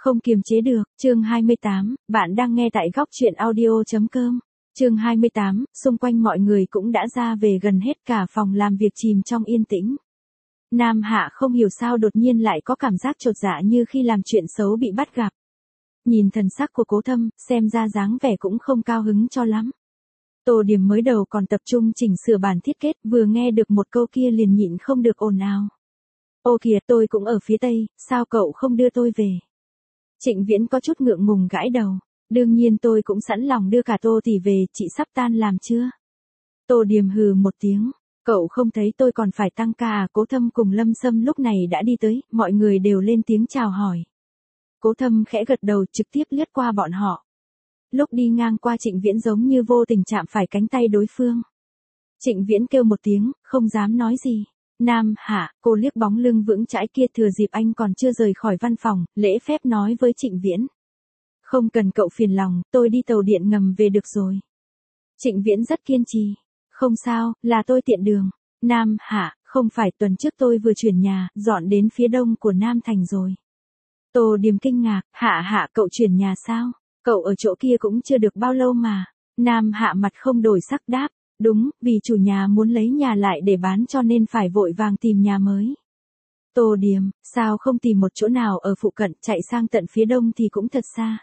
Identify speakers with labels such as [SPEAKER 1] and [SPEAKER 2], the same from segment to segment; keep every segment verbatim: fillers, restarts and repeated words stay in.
[SPEAKER 1] Không kiềm chế được, chương hai mươi tám, bạn đang nghe tại góc truyện audio.com. Chương hai mươi tám, xung quanh mọi người cũng đã ra về gần hết, cả phòng làm việc chìm trong yên tĩnh. Nam Hạ không hiểu sao đột nhiên lại có cảm giác chột dạ như khi làm chuyện xấu bị bắt gặp. Nhìn thần sắc của Cố Thâm, xem ra dáng vẻ cũng không cao hứng cho lắm. Tô Điểm mới đầu còn tập trung chỉnh sửa bản thiết kế, vừa nghe được một câu kia liền nhịn không được ồn ào. Ô kìa, tôi cũng ở phía Tây, sao cậu không đưa tôi về? Trịnh Viễn có chút ngượng ngùng gãi đầu. Đương nhiên tôi cũng sẵn lòng đưa cả Tô tỷ về, chị sắp tan làm chưa? Tô Điểm hừ một tiếng. Cậu không thấy tôi còn phải tăng ca à? Cố Thâm cùng Lâm Sâm lúc này đã đi tới, mọi người đều lên tiếng chào hỏi. Cố Thâm khẽ gật đầu trực tiếp lướt qua bọn họ. Lúc đi ngang qua Trịnh Viễn giống như vô tình chạm phải cánh tay đối phương. Trịnh Viễn kêu một tiếng, không dám nói gì. Nam Hạ, cô liếc bóng lưng vững chãi kia, thừa dịp anh còn chưa rời khỏi văn phòng, lễ phép nói với Trịnh Viễn. Không cần cậu phiền lòng, tôi đi tàu điện ngầm về được rồi. Trịnh Viễn rất kiên trì. Không sao, là tôi tiện đường. Nam Hạ, không phải tuần trước tôi vừa chuyển nhà, dọn đến phía đông của Nam Thành rồi. Tô Điểm kinh ngạc, Hạ Hạ cậu chuyển nhà sao? Cậu ở chỗ kia cũng chưa được bao lâu mà. Nam Hạ mặt không đổi sắc đáp. Đúng, vì chủ nhà muốn lấy nhà lại để bán cho nên phải vội vàng tìm nhà mới. Tô Điểm, sao không tìm một chỗ nào ở phụ cận, chạy sang tận phía đông thì cũng thật xa.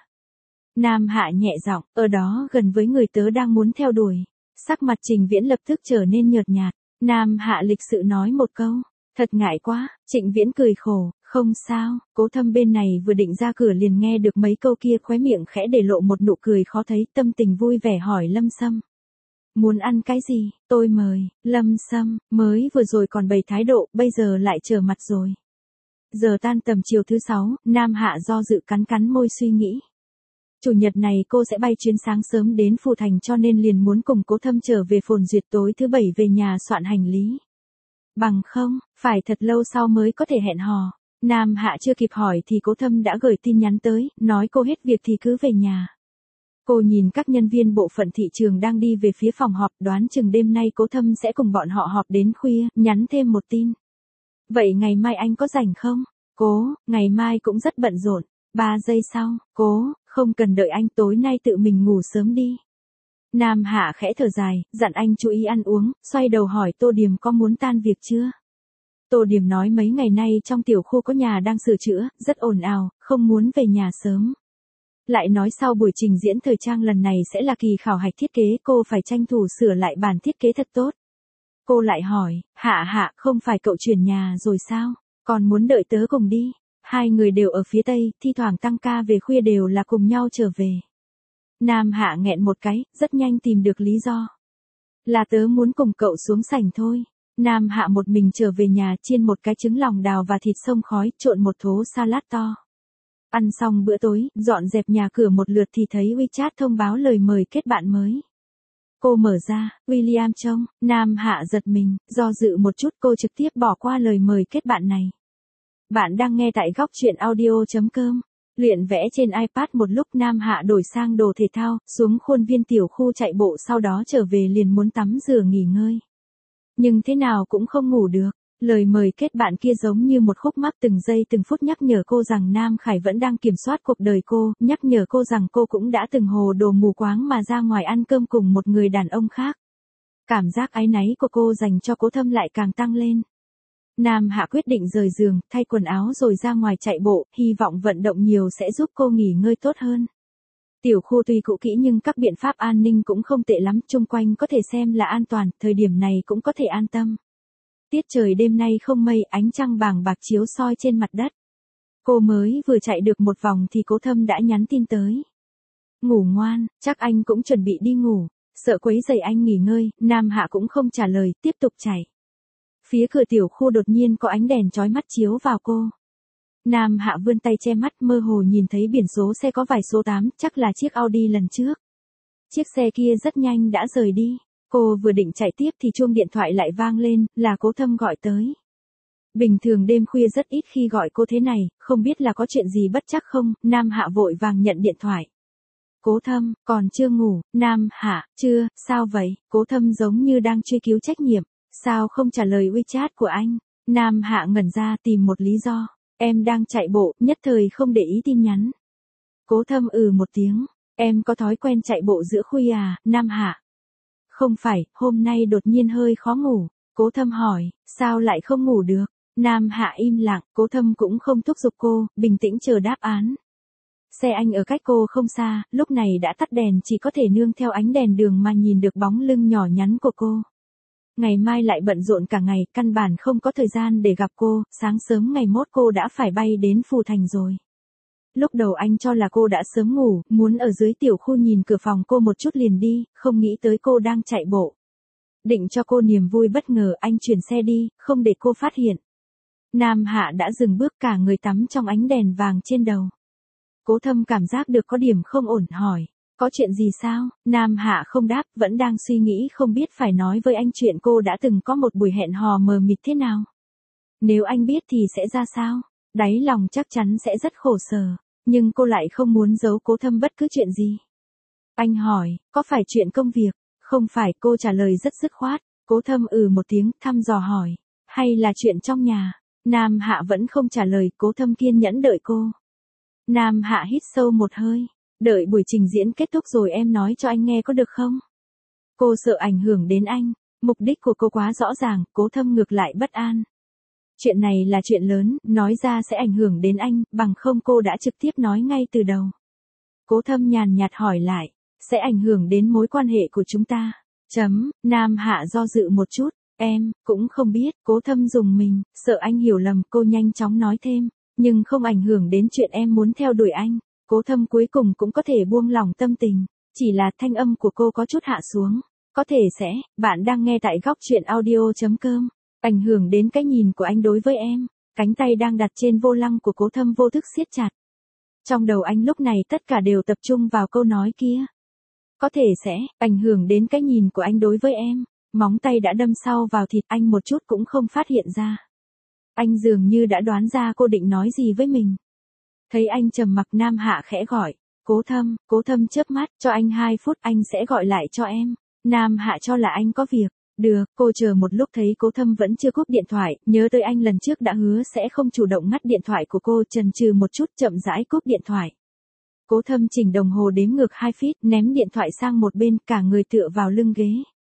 [SPEAKER 1] Nam Hạ nhẹ giọng, ở đó gần với người tớ đang muốn theo đuổi. Sắc mặt Trịnh Viễn lập tức trở nên nhợt nhạt. Nam Hạ lịch sự nói một câu, thật ngại quá. Trịnh Viễn cười khổ, không sao. Cố Thâm bên này vừa định ra cửa liền nghe được mấy câu kia, khóe miệng khẽ để lộ một nụ cười khó thấy, tâm tình vui vẻ hỏi Lâm Sâm. Muốn ăn cái gì, tôi mời. Lâm Sâm, mới vừa rồi còn bày thái độ, bây giờ lại trở mặt rồi. Giờ tan tầm chiều thứ sáu, Nam Hạ do dự cắn cắn môi suy nghĩ. Chủ nhật này cô sẽ bay chuyến sáng sớm đến Phù Thành cho nên liền muốn cùng Cố Thâm trở về Phồn Duyệt, tối thứ bảy về nhà soạn hành lý. Bằng không, phải thật lâu sau mới có thể hẹn hò. Nam Hạ chưa kịp hỏi thì Cố Thâm đã gửi tin nhắn tới, nói cô hết việc thì cứ về nhà. Cô nhìn các nhân viên bộ phận thị trường đang đi về phía phòng họp, đoán chừng đêm nay Cố Thâm sẽ cùng bọn họ họp đến khuya, nhắn thêm một tin. Vậy ngày mai anh có rảnh không? Cố, ngày mai cũng rất bận rộn. Ba giây sau, Cố, không cần đợi anh, tối nay tự mình ngủ sớm đi. Nam Hạ khẽ thở dài, dặn anh chú ý ăn uống, xoay đầu hỏi Tô Điểm có muốn tan việc chưa? Tô Điểm nói mấy ngày nay trong tiểu khu có nhà đang sửa chữa, rất ồn ào, không muốn về nhà sớm. Lại nói sau buổi trình diễn thời trang lần này sẽ là kỳ khảo hạch thiết kế, cô phải tranh thủ sửa lại bản thiết kế thật tốt. Cô lại hỏi, Hạ Hạ, không phải cậu chuyển nhà rồi sao? Còn muốn đợi tớ cùng đi? Hai người đều ở phía Tây, thi thoảng tăng ca về khuya đều là cùng nhau trở về. Nam Hạ nghẹn một cái, rất nhanh tìm được lý do. Là tớ muốn cùng cậu xuống sảnh thôi. Nam Hạ một mình trở về nhà, chiên một cái trứng lòng đào và thịt xông khói, trộn một thố salad to. Ăn xong bữa tối, dọn dẹp nhà cửa một lượt thì thấy WeChat thông báo lời mời kết bạn mới. Cô mở ra, William trông, Nam Hạ giật mình, do dự một chút cô trực tiếp bỏ qua lời mời kết bạn này. Bạn đang nghe tại góc truyện audio.com. Luyện vẽ trên iPad một lúc, Nam Hạ đổi sang đồ thể thao, xuống khuôn viên tiểu khu chạy bộ, sau đó trở về liền muốn tắm rửa nghỉ ngơi. Nhưng thế nào cũng không ngủ được. Lời mời kết bạn kia giống như một khúc mắc từng giây từng phút nhắc nhở cô rằng Nam Khải vẫn đang kiểm soát cuộc đời cô, nhắc nhở cô rằng cô cũng đã từng hồ đồ mù quáng mà ra ngoài ăn cơm cùng một người đàn ông khác. Cảm giác áy náy của cô dành cho Cố Thâm lại càng tăng lên. Nam Hạ quyết định rời giường, thay quần áo rồi ra ngoài chạy bộ, hy vọng vận động nhiều sẽ giúp cô nghỉ ngơi tốt hơn. Tiểu khu tuy cũ kỹ nhưng các biện pháp an ninh cũng không tệ lắm, chung quanh có thể xem là an toàn, thời điểm này cũng có thể an tâm. Tiết trời đêm nay không mây, ánh trăng vàng bạc chiếu soi trên mặt đất. Cô mới vừa chạy được một vòng thì Cố Thâm đã nhắn tin tới. Ngủ ngoan, chắc anh cũng chuẩn bị đi ngủ, sợ quấy rầy anh nghỉ ngơi. Nam Hạ cũng không trả lời, tiếp tục chạy. Phía cửa tiểu khu đột nhiên có ánh đèn chói mắt chiếu vào cô. Nam Hạ vươn tay che mắt, mơ hồ nhìn thấy biển số xe có vài số tám, chắc là chiếc Audi lần trước. Chiếc xe kia rất nhanh đã rời đi. Cô vừa định chạy tiếp thì chuông điện thoại lại vang lên, là Cố Thâm gọi tới. Bình thường đêm khuya rất ít khi gọi cô thế này, không biết là có chuyện gì bất trắc không. Nam Hạ vội vàng nhận điện thoại. Cố Thâm, còn chưa ngủ. Nam Hạ, chưa, sao vậy? Cố Thâm giống như đang truy cứu trách nhiệm. Sao không trả lời WeChat của anh? Nam Hạ ngẩn ra tìm một lý do. Em đang chạy bộ, nhất thời không để ý tin nhắn. Cố Thâm ừ một tiếng. Em có thói quen chạy bộ giữa khuya à, Nam Hạ? Không phải, hôm nay đột nhiên hơi khó ngủ. Cố Thâm hỏi, sao lại không ngủ được? Nam Hạ im lặng, Cố Thâm cũng không thúc giục cô, bình tĩnh chờ đáp án. Xe anh ở cách cô không xa, lúc này đã tắt đèn, chỉ có thể nương theo ánh đèn đường mà nhìn được bóng lưng nhỏ nhắn của cô. Ngày mai lại bận rộn cả ngày, căn bản không có thời gian để gặp cô, sáng sớm ngày mốt cô đã phải bay đến Phù Thành rồi. Lúc đầu anh cho là cô đã sớm ngủ, muốn ở dưới tiểu khu nhìn cửa phòng cô một chút liền đi, không nghĩ tới cô đang chạy bộ. Định cho cô niềm vui bất ngờ, anh chuyển xe đi, không để cô phát hiện. Nam Hạ đã dừng bước, cả người tắm trong ánh đèn vàng trên đầu. Cố Thâm cảm giác được có điểm không ổn, hỏi, có chuyện gì sao? Nam Hạ không đáp, vẫn đang suy nghĩ không biết phải nói với anh chuyện cô đã từng có một buổi hẹn hò mờ mịt thế nào. Nếu anh biết thì sẽ ra sao? Đáy lòng chắc chắn sẽ rất khổ sở, nhưng cô lại không muốn giấu Cố Thâm bất cứ chuyện gì. Anh hỏi, có phải chuyện công việc? Không phải, cô trả lời rất dứt khoát. Cố Thâm ừ một tiếng, thăm dò hỏi, hay là chuyện trong nhà? Nam Hạ vẫn không trả lời, Cố Thâm kiên nhẫn đợi cô. Nam Hạ hít sâu một hơi, đợi buổi trình diễn kết thúc rồi em nói cho anh nghe có được không? Cô sợ ảnh hưởng đến anh, mục đích của cô quá rõ ràng, Cố Thâm ngược lại bất an. Chuyện này là chuyện lớn, nói ra sẽ ảnh hưởng đến anh, bằng không cô đã trực tiếp nói ngay từ đầu. Cố Thâm nhàn nhạt hỏi lại, sẽ ảnh hưởng đến mối quan hệ của chúng ta. Chấm, Nam Hạ do dự một chút, em, cũng không biết, Cố Thâm dùng mình, sợ anh hiểu lầm, cô nhanh chóng nói thêm, nhưng không ảnh hưởng đến chuyện em muốn theo đuổi anh. Cố Thâm cuối cùng cũng có thể buông lỏng tâm tình, chỉ là thanh âm của cô có chút hạ xuống. Có thể sẽ, bạn đang nghe tại góc truyện audio.com. Ảnh hưởng đến cái nhìn của anh đối với em. Cánh tay đang đặt trên vô lăng của Cố Thâm vô thức siết chặt. Trong đầu anh lúc này tất cả đều tập trung vào câu nói kia. Có thể sẽ, ảnh hưởng đến cái nhìn của anh đối với em. Móng tay đã đâm sâu vào thịt, anh một chút cũng không phát hiện ra. Anh dường như đã đoán ra cô định nói gì với mình. Thấy anh trầm mặc, Nam Hạ khẽ gọi, Cố Thâm. Cố Thâm chớp mắt, cho anh hai phút, anh sẽ gọi lại cho em. Nam Hạ cho là anh có việc. Được, cô chờ một lúc thấy Cố Thâm vẫn chưa cúp điện thoại, nhớ tới anh lần trước đã hứa sẽ không chủ động ngắt điện thoại của cô, chần chừ một chút, chậm rãi cúp điện thoại. Cố Thâm chỉnh đồng hồ đếm ngược hai phút, ném điện thoại sang một bên, cả người tựa vào lưng ghế.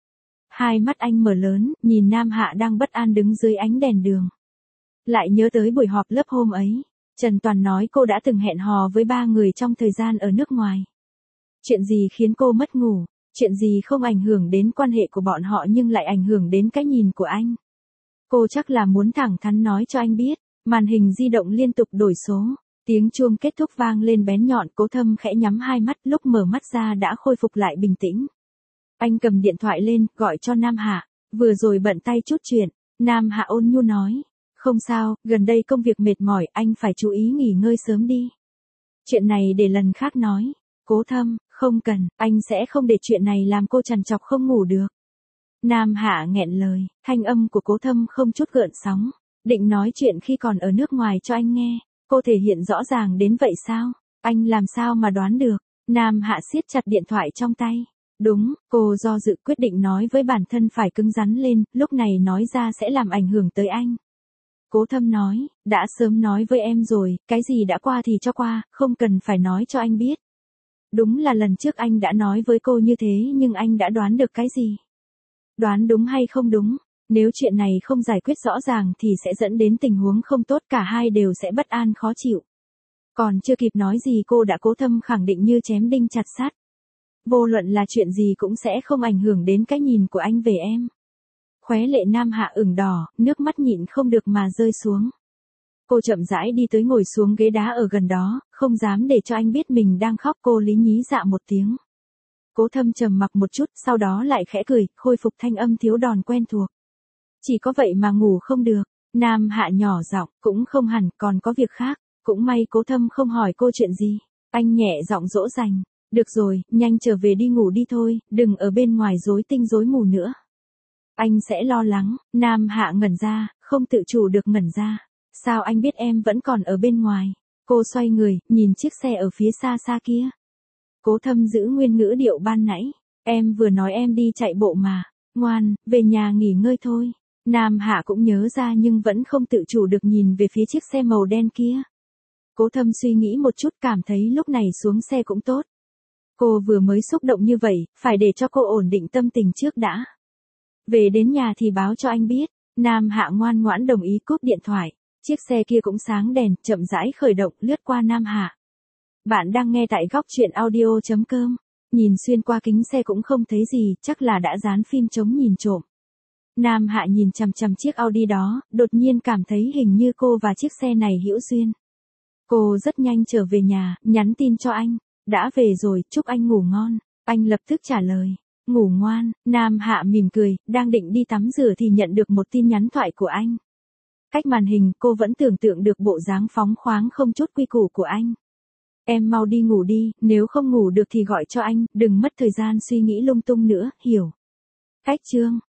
[SPEAKER 1] Hai mắt anh mở lớn, nhìn Nam Hạ đang bất an đứng dưới ánh đèn đường. Lại nhớ tới buổi họp lớp hôm ấy, Trần Toàn nói cô đã từng hẹn hò với ba người trong thời gian ở nước ngoài. Chuyện gì khiến cô mất ngủ? Chuyện gì không ảnh hưởng đến quan hệ của bọn họ nhưng lại ảnh hưởng đến cái nhìn của anh? Cô chắc là muốn thẳng thắn nói cho anh biết. Màn hình di động liên tục đổi số. Tiếng chuông kết thúc vang lên bén nhọn, Cố Thâm khẽ nhắm hai mắt, lúc mở mắt ra đã khôi phục lại bình tĩnh. Anh cầm điện thoại lên, gọi cho Nam Hạ. Vừa rồi bận tay chút chuyện. Nam Hạ ôn nhu nói. Không sao, gần đây công việc mệt mỏi, anh phải chú ý nghỉ ngơi sớm đi. Chuyện này để lần khác nói. Cố Thâm, không cần, anh sẽ không để chuyện này làm cô trằn trọc không ngủ được. Nam Hạ nghẹn lời, thanh âm của Cố Thâm không chút gợn sóng. Định nói chuyện khi còn ở nước ngoài cho anh nghe, cô thể hiện rõ ràng đến vậy sao? Anh làm sao mà đoán được? Nam Hạ siết chặt điện thoại trong tay. Đúng, cô do dự quyết định nói với bản thân phải cứng rắn lên, lúc này nói ra sẽ làm ảnh hưởng tới anh. Cố Thâm nói, đã sớm nói với em rồi, cái gì đã qua thì cho qua, không cần phải nói cho anh biết. Đúng là lần trước anh đã nói với cô như thế nhưng anh đã đoán được cái gì? Đoán đúng hay không đúng? Nếu chuyện này không giải quyết rõ ràng thì sẽ dẫn đến tình huống không tốt, cả hai đều sẽ bất an khó chịu. Còn chưa kịp nói gì cô đã Cố Thâm khẳng định như chém đinh chặt sắt. Vô luận là chuyện gì cũng sẽ không ảnh hưởng đến cái nhìn của anh về em. Khóe lệ Nam Hạ ửng đỏ, nước mắt nhịn không được mà rơi xuống. Cô chậm rãi đi tới ngồi xuống ghế đá ở gần đó, không dám để cho anh biết mình đang khóc, cô lý nhí dạ một tiếng. Cố Thâm trầm mặc một chút, sau đó lại khẽ cười, khôi phục thanh âm thiếu đòn quen thuộc. Chỉ có vậy mà ngủ không được. Nam Hạ nhỏ giọng, cũng không hẳn, còn có việc khác. Cũng may Cố Thâm không hỏi cô chuyện gì. Anh nhẹ giọng dỗ dành. Được rồi, nhanh trở về đi ngủ đi thôi, đừng ở bên ngoài rối tinh rối mù nữa. Anh sẽ lo lắng. Nam Hạ ngẩn ra, không tự chủ được ngẩn ra. Sao anh biết em vẫn còn ở bên ngoài? Cô xoay người, nhìn chiếc xe ở phía xa xa kia. Cố Thâm giữ nguyên ngữ điệu ban nãy. Em vừa nói em đi chạy bộ mà. Ngoan, về nhà nghỉ ngơi thôi. Nam Hạ cũng nhớ ra nhưng vẫn không tự chủ được nhìn về phía chiếc xe màu đen kia. Cố Thâm suy nghĩ một chút cảm thấy lúc này xuống xe cũng tốt. Cô vừa mới xúc động như vậy, phải để cho cô ổn định tâm tình trước đã. Về đến nhà thì báo cho anh biết. Nam Hạ ngoan ngoãn đồng ý cúp điện thoại. Chiếc xe kia cũng sáng đèn, chậm rãi khởi động, lướt qua Nam Hạ. Bạn đang nghe tại góc truyện audio chấm com. Nhìn xuyên qua kính xe cũng không thấy gì, chắc là đã dán phim chống nhìn trộm. Nam Hạ nhìn chằm chằm chiếc Audi đó, đột nhiên cảm thấy hình như cô và chiếc xe này hữu duyên. Cô rất nhanh trở về nhà, nhắn tin cho anh. Đã về rồi, chúc anh ngủ ngon. Anh lập tức trả lời. Ngủ ngoan. Nam Hạ mỉm cười, đang định đi tắm rửa thì nhận được một tin nhắn thoại của anh. Cách màn hình, cô vẫn tưởng tượng được bộ dáng phóng khoáng không chút quy củ của anh. Em mau đi ngủ đi, nếu không ngủ được thì gọi cho anh, đừng mất thời gian suy nghĩ lung tung nữa, hiểu. Cách chương